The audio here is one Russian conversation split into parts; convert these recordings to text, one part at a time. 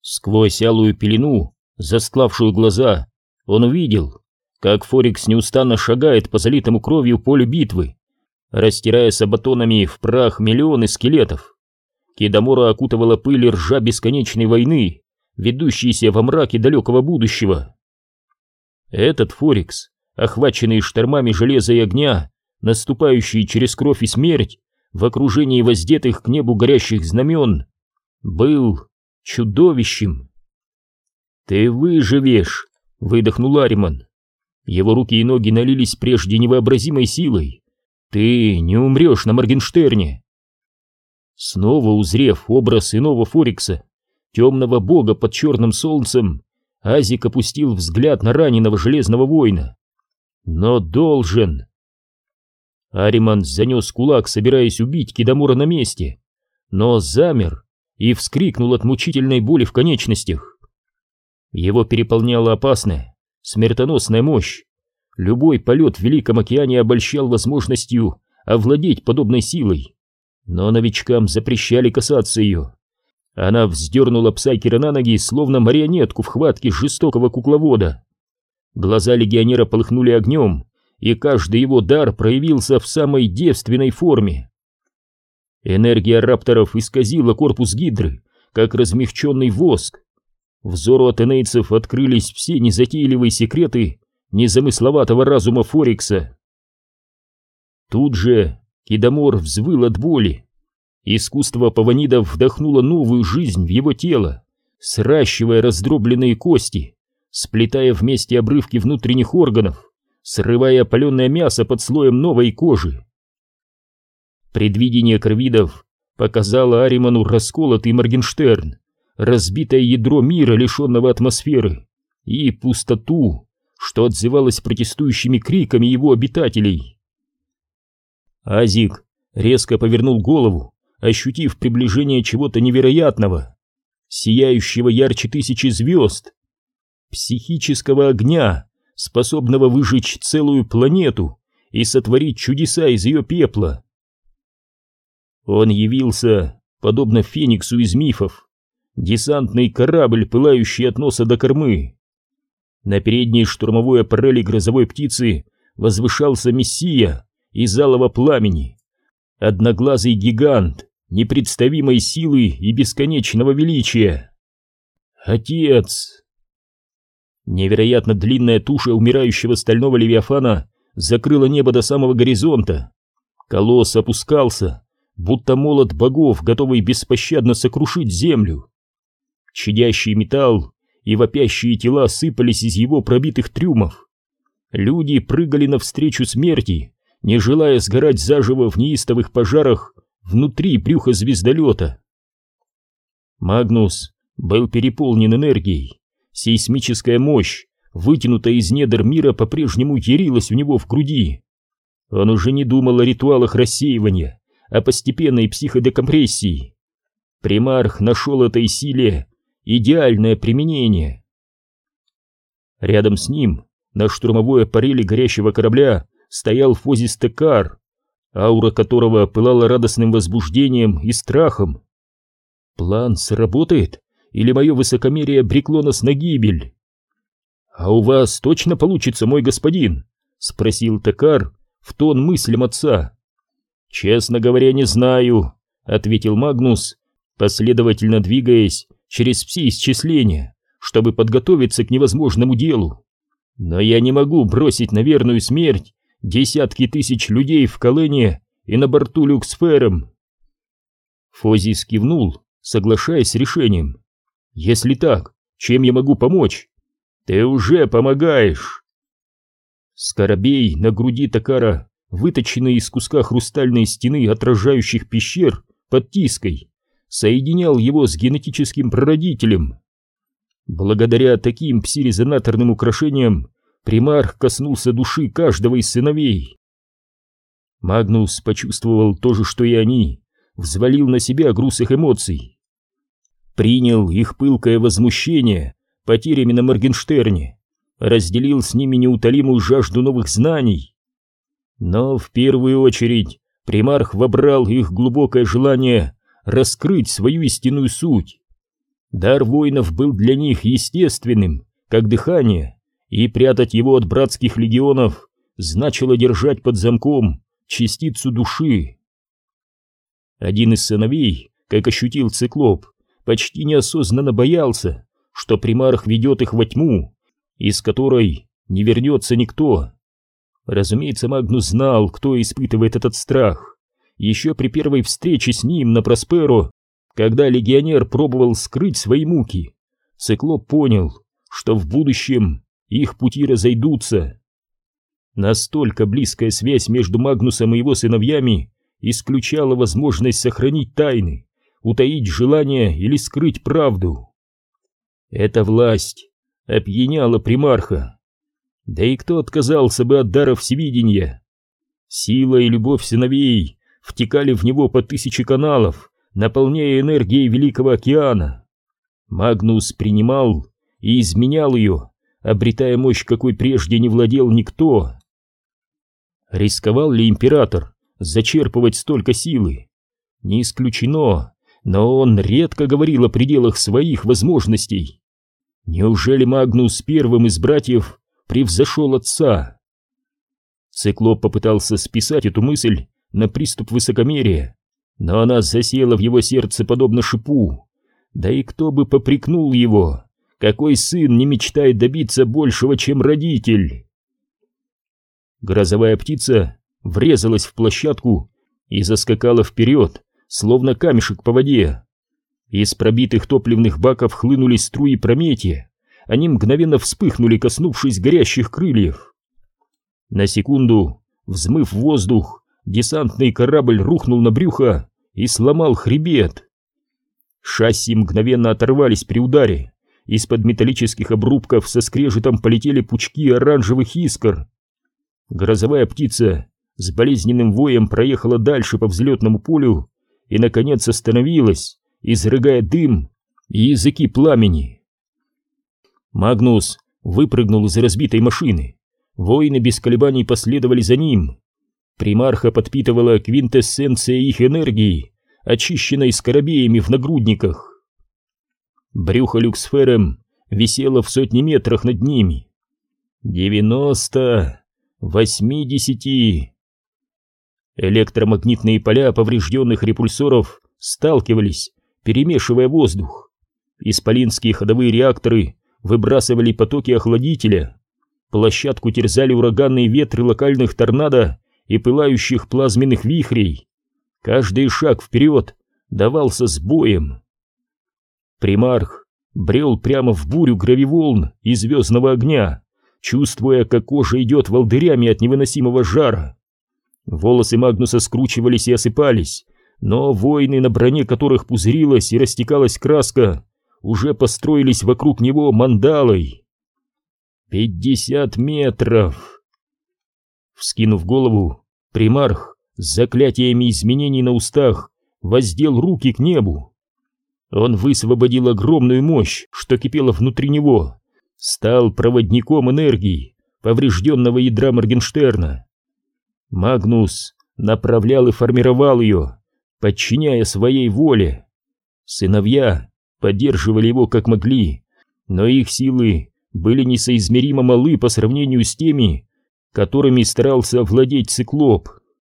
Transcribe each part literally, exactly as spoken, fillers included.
Сквозь алую пелену, застлавшую глаза, он увидел, как Форикс неустанно шагает по залитому кровью полю битвы, растирая сабатонами в прах миллионы скелетов. Кидамора окутывала пыль и ржа бесконечной войны, ведущейся во мраке далекого будущего. Этот Форикс, охваченный штормами железа и огня, наступающий через кровь и смерть в окружении воздетых к небу горящих знамен, был чудовищем. «Ты выживешь!» — выдохнул Ариман. Его руки и ноги налились прежде невообразимой силой. «Ты не умрешь на Моргенштерне!» Снова узрев образ иного Форикса, темного бога под черным солнцем, Азик опустил взгляд на раненого железного воина. «Но должен!» Ариман занес кулак, собираясь убить Кидамора на месте, но замер и вскрикнул от мучительной боли в конечностях. Его переполняла опасная, смертоносная мощь. Любой полет в Великом океане обольщал возможностью овладеть подобной силой, но новичкам запрещали касаться ее. Она вздернула Псайкера на ноги, словно марионетку в хватке жестокого кукловода. Глаза легионера полыхнули огнем, и каждый его дар проявился в самой девственной форме. Энергия рапторов исказила корпус гидры, как размягченный воск. Взору атенейцев открылись все незатейливые секреты незамысловатого разума Форикса. Тут же Кидамор взвыл от боли. Искусство паванидов вдохнуло новую жизнь в его тело, сращивая раздробленные кости, сплетая вместе обрывки внутренних органов, срывая опаленное мясо под слоем новой кожи. Предвидение корвидов показало Ариману расколотый Моргенштерн, разбитое ядро мира, лишенного атмосферы, и пустоту, что отзывалось протестующими криками его обитателей. Азик резко повернул голову, ощутив приближение чего-то невероятного, сияющего ярче тысячи звезд, психического огня, способного выжечь целую планету и сотворить чудеса из ее пепла. Он явился, подобно Фениксу из мифов, десантный корабль, пылающий от носа до кормы. На передней штурмовой аппарели грозовой птицы возвышался Мессия из алого пламени, одноглазый гигант непредставимой силы и бесконечного величия. Отец! Невероятно длинная туша умирающего стального левиафана закрыла небо до самого горизонта. Колосс опускался, будто молот богов, готовый беспощадно сокрушить землю. Чадящий металл и вопящие тела сыпались из его пробитых трюмов. Люди прыгали навстречу смерти, не желая сгорать заживо в неистовых пожарах внутри брюха звездолета. Магнус был переполнен энергией. Сейсмическая мощь, вытянутая из недр мира, по-прежнему ярилась у него в груди. Он уже не думал о ритуалах рассеивания, о постепенной психодекомпрессии. Примарх нашел этой силе идеальное применение. Рядом с ним, на штурмовой аппарели горящего корабля, стоял Фозис Текар, аура которого пылала радостным возбуждением и страхом. План сработает, или мое высокомерие обрекло нас на гибель? «А у вас точно получится, мой господин?» — спросил Текар в тон мыслям отца. «Честно говоря, не знаю», — ответил Магнус, последовательно двигаясь через все исчисления, чтобы подготовиться к невозможному делу. «Но я не могу бросить на верную смерть десятки тысяч людей в Колене и на борту Люксфером». Фозис кивнул, соглашаясь с решением. «Если так, чем я могу помочь?» «Ты уже помогаешь!» Скоробей на груди Текара, выточенный из куска хрустальной стены отражающих пещер под тиской, соединял его с генетическим прародителем. Благодаря таким пси-резонаторным украшениям примарх коснулся души каждого из сыновей. Магнус почувствовал то же, что и они, взвалил на себя груз их эмоций. Принял их пылкое возмущение потерями на Моргенштерне, разделил с ними неутолимую жажду новых знаний. Но в первую очередь примарх вобрал их глубокое желание раскрыть свою истинную суть. Дар воинов был для них естественным, как дыхание, и прятать его от братских легионов значило держать под замком частицу души. Один из сыновей, как ощутил циклоп, почти неосознанно боялся, что примарх ведет их во тьму, из которой не вернется никто. Разумеется, Магнус знал, кто испытывает этот страх. Еще при первой встрече с ним на Просперо, когда легионер пробовал скрыть свои муки, циклоп понял, что в будущем их пути разойдутся. Настолько близкая связь между Магнусом и его сыновьями исключала возможность сохранить тайны, утаить желание или скрыть правду. Эта власть опьяняла примарха. Да и кто отказался бы от дара всевидения? Сила и любовь сыновей втекали в него по тысяче каналов, наполняя энергией Великого океана. Магнус принимал и изменял ее, обретая мощь, какой прежде не владел никто. Рисковал ли император зачерпывать столько силы? Не исключено, но он редко говорил о пределах своих возможностей. Неужели Магнус первым из братьев превзошел отца? Циклоп попытался списать эту мысль на приступ высокомерия, но она засела в его сердце подобно шипу. Да и кто бы попрекнул его? Какой сын не мечтает добиться большего, чем родитель? Грозовая птица врезалась в площадку и заскакала вперед, словно камешек по воде. Из пробитых топливных баков хлынули струи прометия. Они мгновенно вспыхнули, коснувшись горящих крыльев. На секунду, взмыв воздух, десантный корабль рухнул на брюхо и сломал хребет. Шасси мгновенно оторвались при ударе. Из-под металлических обрубков со скрежетом полетели пучки оранжевых искр. Грозовая птица с болезненным воем проехала дальше по взлетному полю и, наконец, остановилась, изрыгая дым и языки пламени. Магнус выпрыгнул из разбитой машины. Воины без колебаний последовали за ним. Примарха подпитывала квинтэссенция их энергии, очищенной скоробеями в нагрудниках. Брюхо Люксферем висело в сотни метрах над ними. Девяносто... восьмидесяти... Электромагнитные поля поврежденных репульсоров сталкивались, перемешивая воздух. Исполинские ходовые реакторы выбрасывали потоки охладителя. Площадку терзали ураганные ветры локальных торнадо и пылающих плазменных вихрей. Каждый шаг вперед давался с боем. Примарх брел прямо в бурю гравиволн и звездного огня, чувствуя, как кожа идет волдырями от невыносимого жара. Волосы Магнуса скручивались и осыпались, но воины, на броне которых пузырилась и растекалась краска, уже построились вокруг него мандалой. Пятьдесят метров! Вскинув голову, примарх с заклятиями изменений на устах воздел руки к небу. Он высвободил огромную мощь, что кипела внутри него, стал проводником энергии поврежденного ядра Моргенштерна. Магнус направлял и формировал ее, подчиняя своей воле. Сыновья поддерживали его как могли, но их силы были несоизмеримо малы по сравнению с теми, которыми старался овладеть циклоп.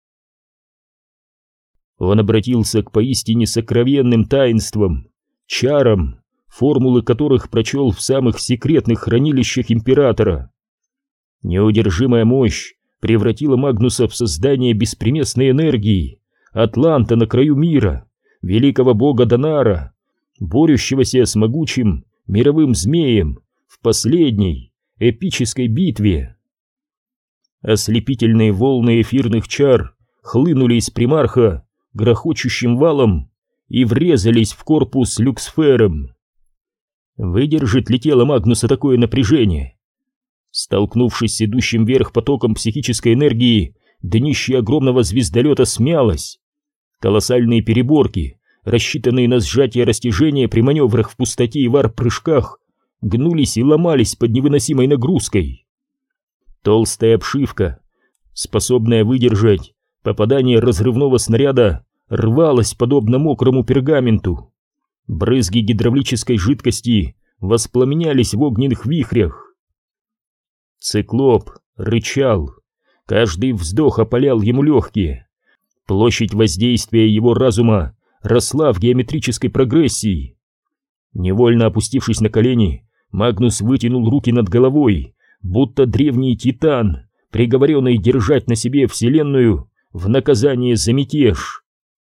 Он обратился к поистине сокровенным таинствам, чарам, формулы которых прочел в самых секретных хранилищах императора. Неудержимая мощь превратила Магнуса в создание беспримесной энергии, атланта на краю мира, великого бога Донара, борющегося с могучим мировым змеем в последней эпической битве. Ослепительные волны эфирных чар хлынули из примарха грохочущим валом и врезались в корпус Люксферем. Выдержит ли тело Магнуса такое напряжение? Столкнувшись с идущим вверх потоком психической энергии, днище огромного звездолета смялось. Колоссальные переборки, рассчитанные на сжатие растяжения при маневрах в пустоте и варп-прыжках, гнулись и ломались под невыносимой нагрузкой. Толстая обшивка, способная выдержать попадание разрывного снаряда, рвалась подобно мокрому пергаменту. Брызги гидравлической жидкости воспламенялись в огненных вихрях. Циклоп рычал. Каждый вздох опалял ему легкие. Площадь воздействия его разума росла в геометрической прогрессии. Невольно опустившись на колени, Магнус вытянул руки над головой, будто древний титан, приговоренный держать на себе вселенную в наказание за мятеж.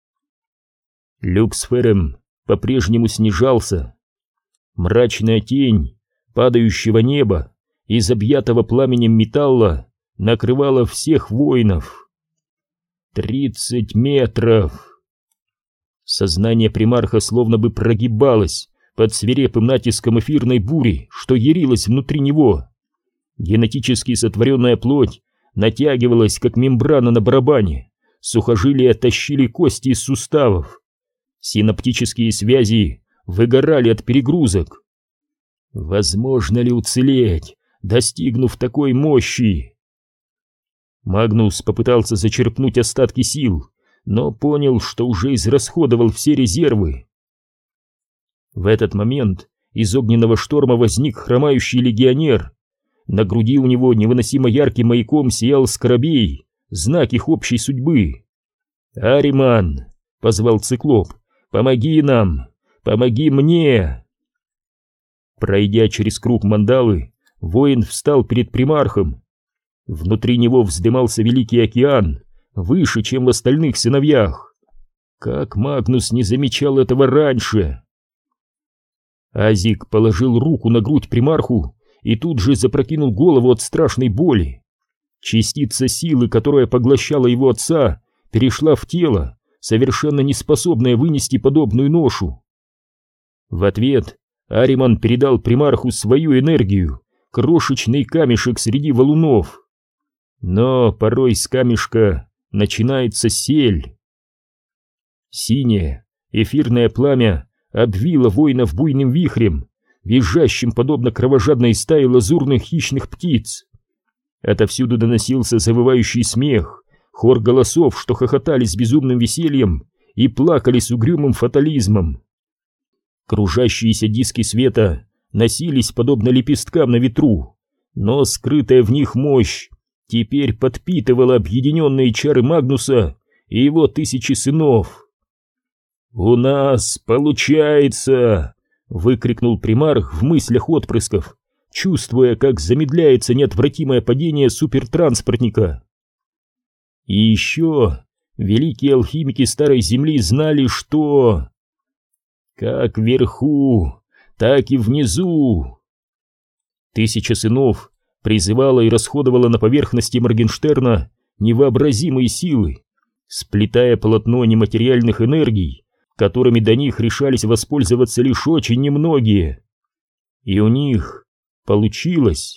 Люксферем по-прежнему снижался. Мрачная тень падающего неба из объятого пламенем металла накрывала всех воинов. Тридцать метров! Сознание примарха словно бы прогибалось под свирепым натиском эфирной бури, что ярилась внутри него. Генетически сотворенная плоть натягивалась, как мембрана на барабане, сухожилия тащили кости из суставов. Синаптические связи выгорали от перегрузок. Возможно ли уцелеть, достигнув такой мощи? Магнус попытался зачерпнуть остатки сил, но понял, что уже израсходовал все резервы. В этот момент из огненного шторма возник хромающий легионер. На груди у него невыносимо ярким маяком сиял скоробей, знак их общей судьбы. «Ариман!» — позвал Циклоп. «Помоги нам! Помоги мне!» Пройдя через круг мандалы, воин встал перед примархом. Внутри него вздымался Великий океан, выше, чем в остальных сыновьях. Как Магнус не замечал этого раньше? Азик положил руку на грудь примарху и тут же запрокинул голову от страшной боли. Частица силы, которая поглощала его отца, перешла в тело, совершенно неспособное вынести подобную ношу. В ответ Ариман передал примарху свою энергию, крошечный камешек среди валунов. Но порой с камешка начинается сель. Синее эфирное пламя обвило воинов буйным вихрем, визжащим подобно кровожадной стае лазурных хищных птиц. Отовсюду доносился завывающий смех, хор голосов, что хохотали с безумным весельем и плакали с угрюмым фатализмом. Кружащиеся диски света носились подобно лепесткам на ветру, но скрытая в них мощь теперь подпитывала объединенные чары Магнуса и его тысячи сынов. «У нас получается!» — выкрикнул примарх в мыслях отпрысков, чувствуя, как замедляется неотвратимое падение супертранспортника. И еще великие алхимики Старой Земли знали, что... как вверху, так и внизу. Тысяча сынов призывала и расходовала на поверхности Моргенштерна невообразимые силы, сплетая полотно нематериальных энергий, которыми до них решались воспользоваться лишь очень немногие. И у них получилось.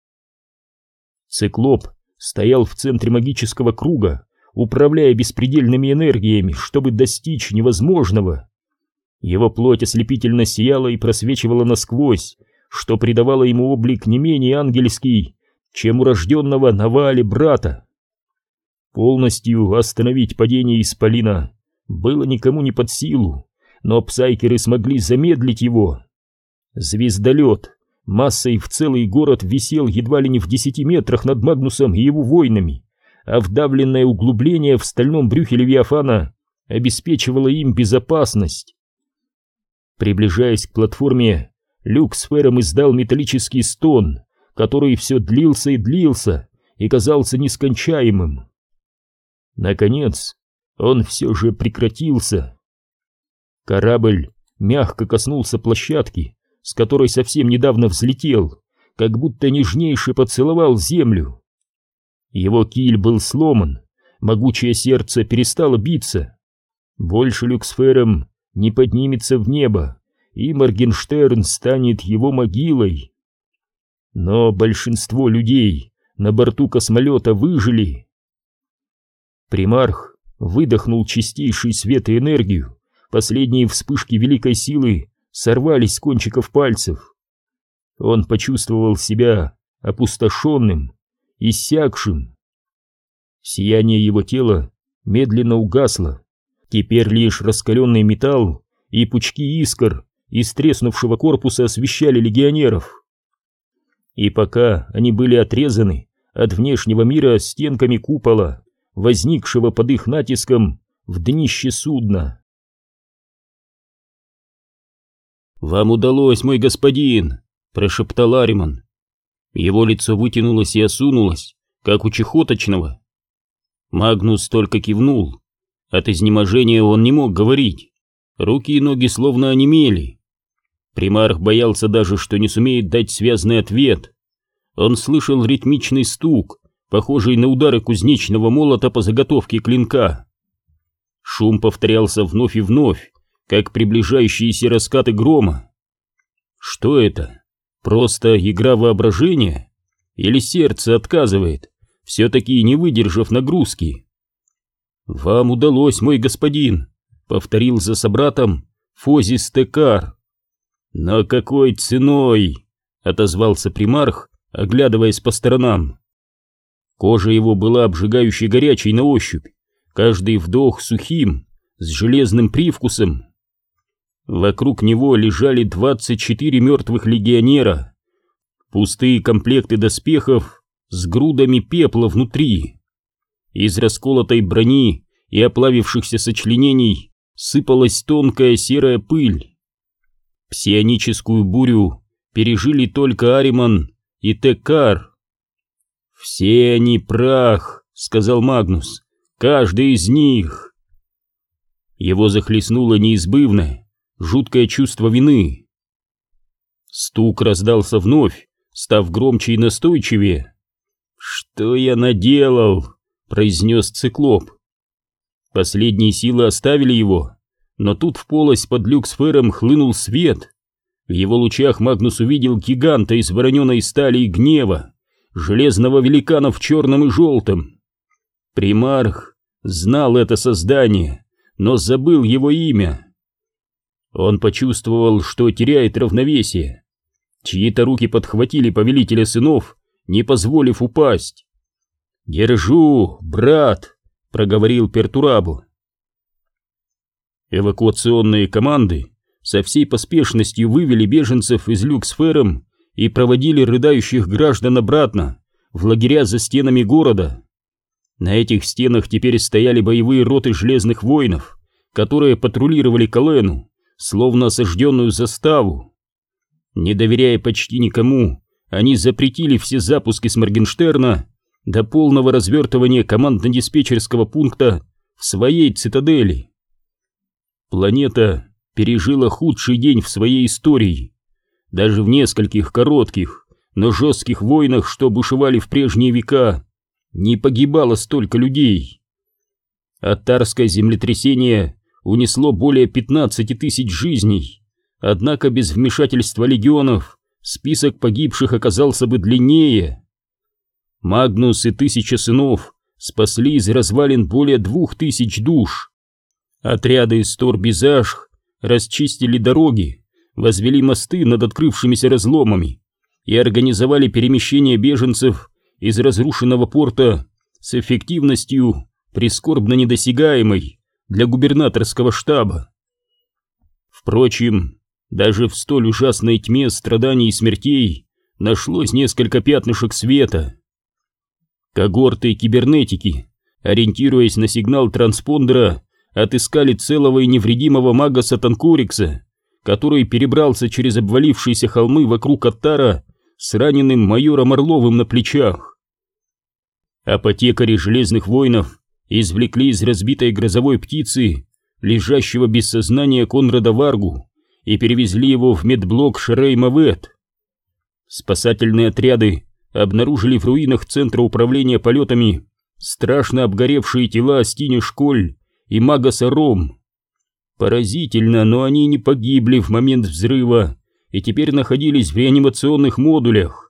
Циклоп стоял в центре магического круга, управляя беспредельными энергиями, чтобы достичь невозможного. Его плоть ослепительно сияла и просвечивала насквозь, что придавало ему облик не менее ангельский, чем у рожденного на Ваале брата. Полностью остановить падение исполина было никому не под силу, но псайкеры смогли замедлить его. Звездолет массой в целый город висел едва ли не в десяти метрах над Магнусом и его воинами, а вдавленное углубление в стальном брюхе Левиафана обеспечивало им безопасность. Приближаясь к платформе, Люк с Фером издал металлический стон, который все длился и длился и казался нескончаемым. Наконец, он все же прекратился. Корабль мягко коснулся площадки, с которой совсем недавно взлетел, как будто нежнейше поцеловал землю. Его киль был сломан, могучее сердце перестало биться. Больше Люк с Фером не поднимется в небо, и Моргенштерн станет его могилой. Но большинство людей на борту космолета выжили. Примарх выдохнул чистейший свет и энергию, последние вспышки великой силы сорвались с кончиков пальцев. Он почувствовал себя опустошенным, иссякшим. Сияние его тела медленно угасло, теперь лишь раскаленный металл и пучки искр из треснувшего корпуса освещали легионеров. И пока они были отрезаны от внешнего мира стенками купола, возникшего под их натиском в днище судна. «Вам удалось, мой господин!» — прошептал Ариман. Его лицо вытянулось и осунулось, как у чехоточного. Магнус только кивнул. От изнеможения он не мог говорить. Руки и ноги словно онемели. Примарх боялся даже, что не сумеет дать связный ответ. Он слышал ритмичный стук, похожий на удары кузнечного молота по заготовке клинка. Шум повторялся вновь и вновь, как приближающиеся раскаты грома. Что это? Просто игра воображения? Или сердце отказывает, все-таки не выдержав нагрузки? «Вам удалось, мой господин», — повторил за собратом Фозис Текар. «Но какой ценой?» — отозвался примарх, оглядываясь по сторонам. Кожа его была обжигающе горячей на ощупь, каждый вдох сухим, с железным привкусом. Вокруг него лежали двадцать четыре мертвых легионера, пустые комплекты доспехов с грудами пепла внутри. Из расколотой брони и оплавившихся сочленений сыпалась тонкая серая пыль. Псионическую бурю пережили только Ариман и Текар. «Все они прах», — сказал Магнус, — «каждый из них». Его захлестнуло неизбывное, жуткое чувство вины. Стук раздался вновь, став громче и настойчивее. «Что я наделал?» — произнес циклоп. Последние силы оставили его, но тут в полость под люксфером хлынул свет. В его лучах Магнус увидел гиганта из вороненой стали и гнева, железного великана в черном и желтом. Примарх знал это создание, но забыл его имя. Он почувствовал, что теряет равновесие. Чьи-то руки подхватили повелителя сынов, не позволив упасть. «Держу, брат!» — проговорил Пертурабу. Эвакуационные команды со всей поспешностью вывели беженцев из люксфером и проводили рыдающих граждан обратно в лагеря за стенами города. На этих стенах теперь стояли боевые роты железных воинов, которые патрулировали Колену, словно осажденную заставу. Не доверяя почти никому, они запретили все запуски с Моргенштерна до полного развертывания командно-диспетчерского пункта в своей цитадели. Планета пережила худший день в своей истории. Даже в нескольких коротких, но жестких войнах, что бушевали в прежние века, не погибало столько людей. Аттарское землетрясение унесло более пятнадцати тысяч жизней, однако без вмешательства легионов список погибших оказался бы длиннее. Магнус и тысяча сынов спасли из развалин более двух тысяч душ. Отряды из Тор-Бизашх расчистили дороги, возвели мосты над открывшимися разломами и организовали перемещение беженцев из разрушенного порта с эффективностью, прискорбно недосягаемой для губернаторского штаба. Впрочем, даже в столь ужасной тьме страданий и смертей нашлось несколько пятнышек света. Когорты кибернетики, ориентируясь на сигнал транспондера, отыскали целого и невредимого мага Сатанкорикса, который перебрался через обвалившиеся холмы вокруг Аттара с раненым майором Орловым на плечах. Апотекари железных воинов извлекли из разбитой грозовой птицы лежащего без сознания Конрада Варгу и перевезли его в медблок Шерей-Мавет. Спасательные отряды обнаружили в руинах Центра управления полетами страшно обгоревшие тела Астини Школь и Магаса Ром. Поразительно, но они не погибли в момент взрыва и теперь находились в реанимационных модулях.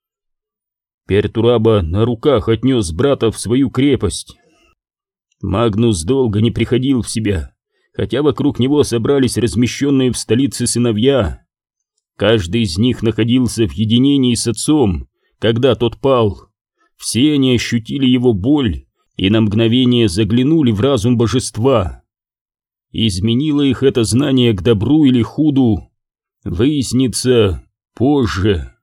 Пертураба на руках отнес брата в свою крепость. Магнус долго не приходил в себя, хотя вокруг него собрались размещенные в столице сыновья. Каждый из них находился в единении с отцом, когда тот пал. Все они ощутили его боль и на мгновение заглянули в разум божества. Изменило их это знание к добру или худу, выяснится позже.